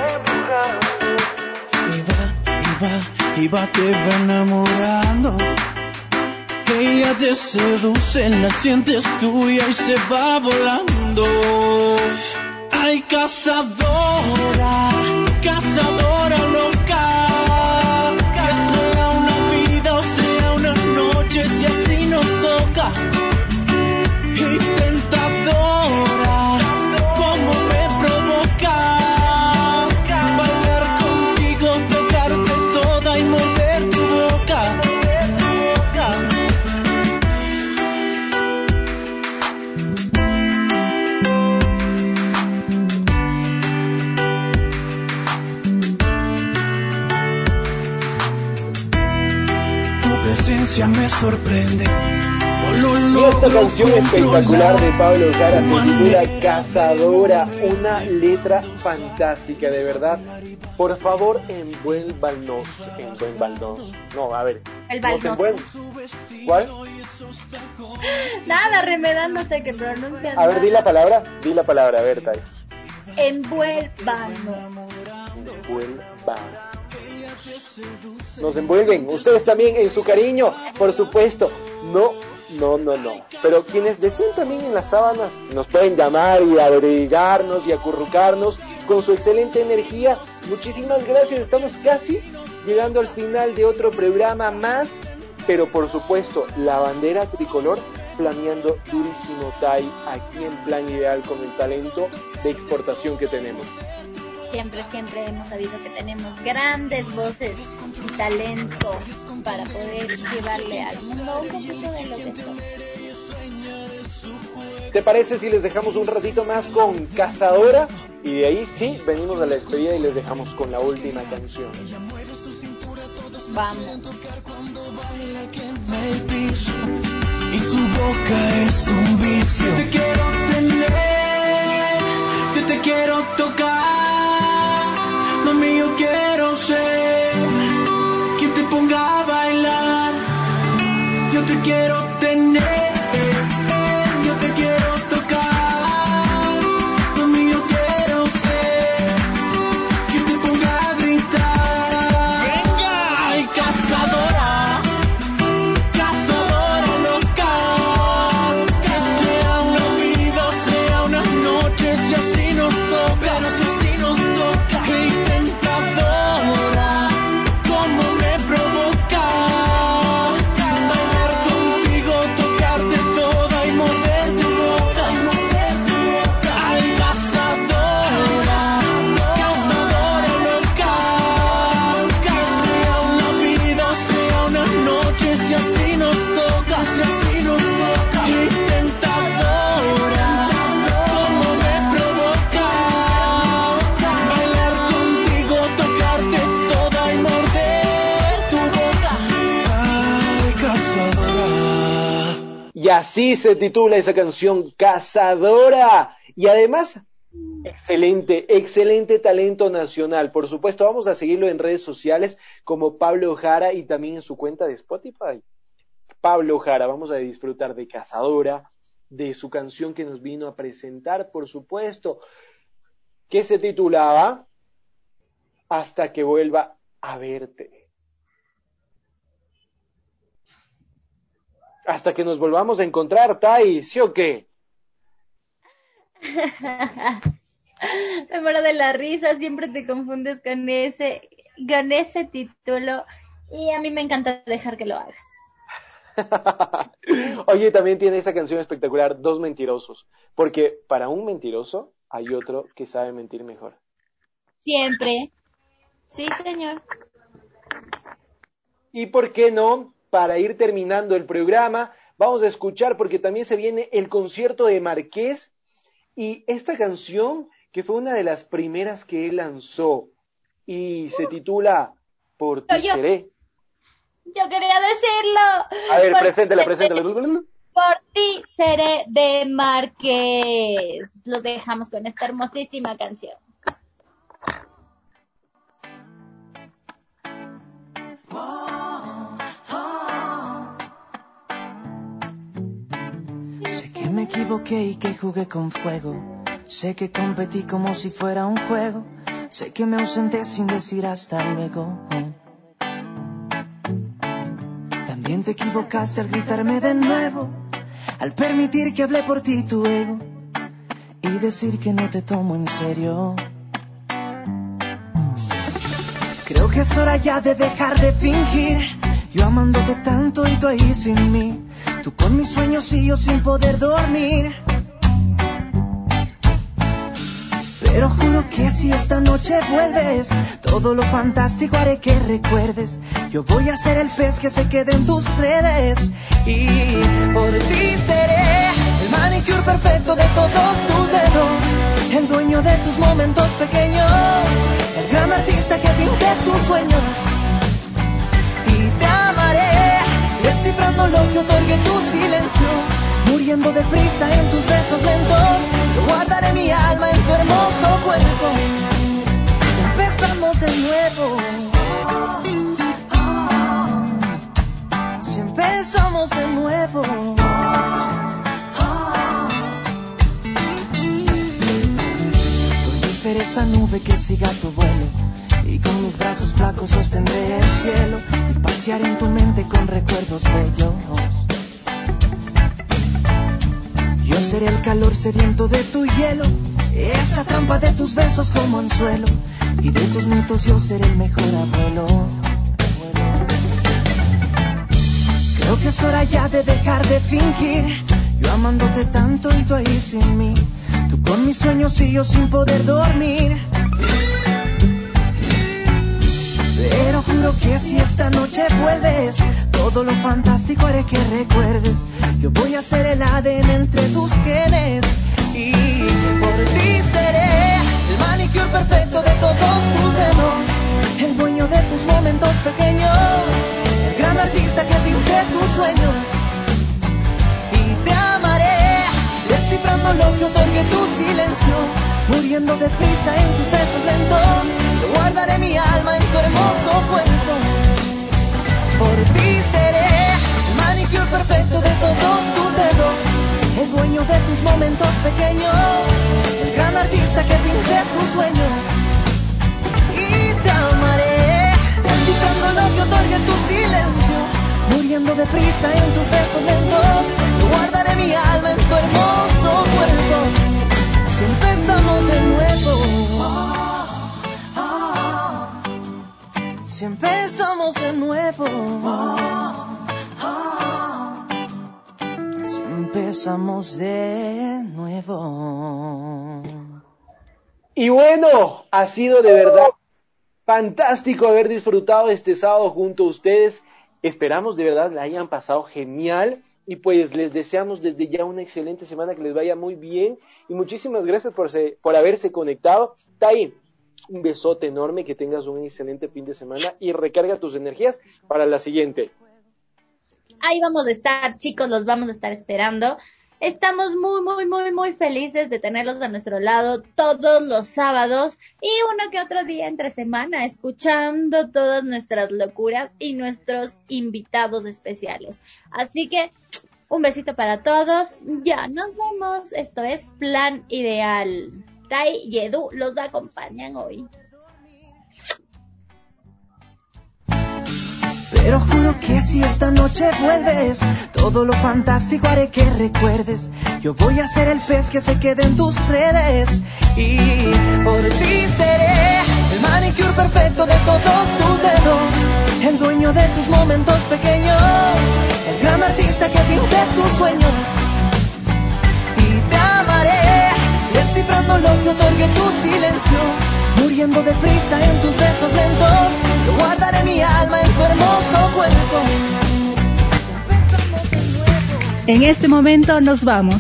Y va, y va, y va, te va enamorando. Ella te seduce, la sientes tuya y se va volando. Ay, cazadora, cazadora loca, que sea una vida o sea una noche, si así nos toca. Y tentadora, como me provoca bailar contigo, tocarte toda y morder tu boca. Tu presencia me sorprende. Y esta canción espectacular de Pablo Jara se titula Cazadora, una letra fantástica, de verdad. Por favor, envuélvanos, envuélvanos. No, a ver. El nos balno. envuel- ¿Cuál? Nada, remedándote que pronuncias. A ver, di la palabra, di la palabra, a ver, Tai. Envuélvanos. Envuelva. Nos envuelven, ustedes también en su cariño, por supuesto. No, no, no, no. Pero quienes deseen también en las sábanas nos pueden llamar y abrigarnos y acurrucarnos con su excelente energía. Muchísimas gracias, estamos casi llegando al final de otro programa más. Pero por supuesto, la bandera tricolor flameando durísimo, Tai, aquí en Plan Ideal con el talento de exportación que tenemos. Siempre, siempre hemos sabido que tenemos grandes voces y talento para poder llevarle al mundo un poquito de lo que somos. ¿Te parece si les dejamos un ratito más con Cazadora? Y de ahí sí, venimos a la despedida y les dejamos con la última canción. Vamos. Y su boca es un vicio. Yo te quiero tener, yo te quiero tocar, mami, yo quiero ser quien te ponga a bailar. Yo te quiero tener, yo te quiero tocar, mami, yo quiero ser quien te ponga a gritar. Venga, ay, cazadora, cazadora loca, que sea una vida o sea unas noches, si así nos toca, pero si así nos toca. Y así se titula esa canción, Cazadora. Y además, excelente, excelente talento nacional. Por supuesto, vamos a seguirlo en redes sociales como Pablo Jara y también en su cuenta de Spotify. Pablo Jara, vamos a disfrutar de Cazadora, de su canción que nos vino a presentar, por supuesto, que se titulaba Hasta que vuelva a verte. Hasta que nos volvamos a encontrar, Tai, ¿sí o qué? Me muero de la risa, siempre te confundes con ese, con ese título y a mí me encanta dejar que lo hagas. Oye, también tiene esa canción espectacular, Dos Mentirosos, porque para un mentiroso hay otro que sabe mentir mejor. Siempre. Sí, señor. Y por qué no, para ir terminando el programa, vamos a escuchar, porque también se viene el concierto de Marqués, y esta canción que fue una de las primeras que él lanzó, y se titula Por ti yo, seré. Yo quería decirlo. A ver, por preséntela, preséntela. Por ti seré de Marqués. Los dejamos con esta hermosísima canción. Sé que me equivoqué y que jugué con fuego. Sé que competí como si fuera un juego. Sé que me ausenté sin decir hasta luego. También te equivocaste al gritarme de nuevo, al permitir que hablé por ti tu ego y decir que no te tomo en serio. Creo que es hora ya de dejar de fingir, yo amándote tanto y tú ahí sin mí, tú con mis sueños y yo sin poder dormir. Pero juro que si esta noche vuelves, todo lo fantástico haré que recuerdes. Yo voy a ser el pez que se quede en tus redes y por ti seré el manicure perfecto de todos tus dedos, el dueño de tus momentos pequeños, el gran artista que pinte tus sueños. Y te amaré, descifrando lo que otorgue tu silencio, muriendo deprisa en tus besos lentos. Yo guardaré mi alma en tu hermoso cuerpo. Si empezamos de nuevo, si empezamos de nuevo, porque ser esa nube que siga tu vuelo, y con mis brazos flacos sostendré el cielo y pasearé en tu mente con recuerdos bellos. Yo seré el calor sediento de tu hielo, esa trampa de tus besos como anzuelo, y de tus nietos yo seré el mejor abuelo. Creo que es hora ya de dejar de fingir, yo amándote tanto y tú ahí sin mí, tú con mis sueños y yo sin poder dormir. Pero juro que si esta noche vuelves, todo lo fantástico haré que recuerdes. Yo voy a ser el A D N entre tus genes y por ti seré el manicure perfecto de todos tus dedos, el dueño de tus momentos pequeños, el gran artista que pinte tus sueños. Y te amaré, descifrando lo que otorgue tu silencio, muriendo deprisa en tus besos lentos. Yo guardaré mi alma en tu hermoso cuerpo. Por ti seré el manicure perfecto de todos tus dedos, el dueño de tus momentos pequeños, el gran artista que pinte tus sueños. Y te amaré, descifrando lo que otorgue tu silencio, muriendo deprisa en tus besos lentos. Yo guardaré mi alma en tu hermoso cuerpo. Si empezamos de nuevo, si empezamos de nuevo, si empezamos de nuevo. Y bueno, ha sido de verdad fantástico haber disfrutado este sábado junto a ustedes. Esperamos de verdad la hayan pasado genial y pues les deseamos desde ya una excelente semana, que les vaya muy bien y muchísimas gracias por, se, por haberse conectado. Tai, un besote enorme, que tengas un excelente fin de semana y recarga tus energías para la siguiente. Ahí vamos a estar, chicos, los vamos a estar esperando. Estamos muy, muy, muy, muy felices de tenerlos a nuestro lado todos los sábados y uno que otro día entre semana, escuchando todas nuestras locuras y nuestros invitados especiales. Así que un besito para todos. Ya nos vemos. Esto es Plan Ideal. Tai y Edu los acompañan hoy. Pero juro que si esta noche vuelves, todo lo fantástico haré que recuerdes. Yo voy a ser el pez que se quede en tus redes y por ti seré el manicure perfecto de todos tus dedos, el dueño de tus momentos pequeños, el gran artista que pinte tus sueños. Y te amaré, descifrando lo que otorgue tu silencio, muriendo deprisa en tus besos lentos. Yo guardaré mi alma en tu hermoso cuerpo. En este momento nos vamos.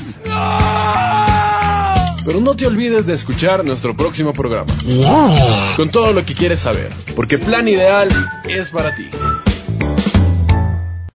Pero no te olvides de escuchar nuestro próximo programa. Con todo lo que quieres saber, porque Plan Ideal es para ti.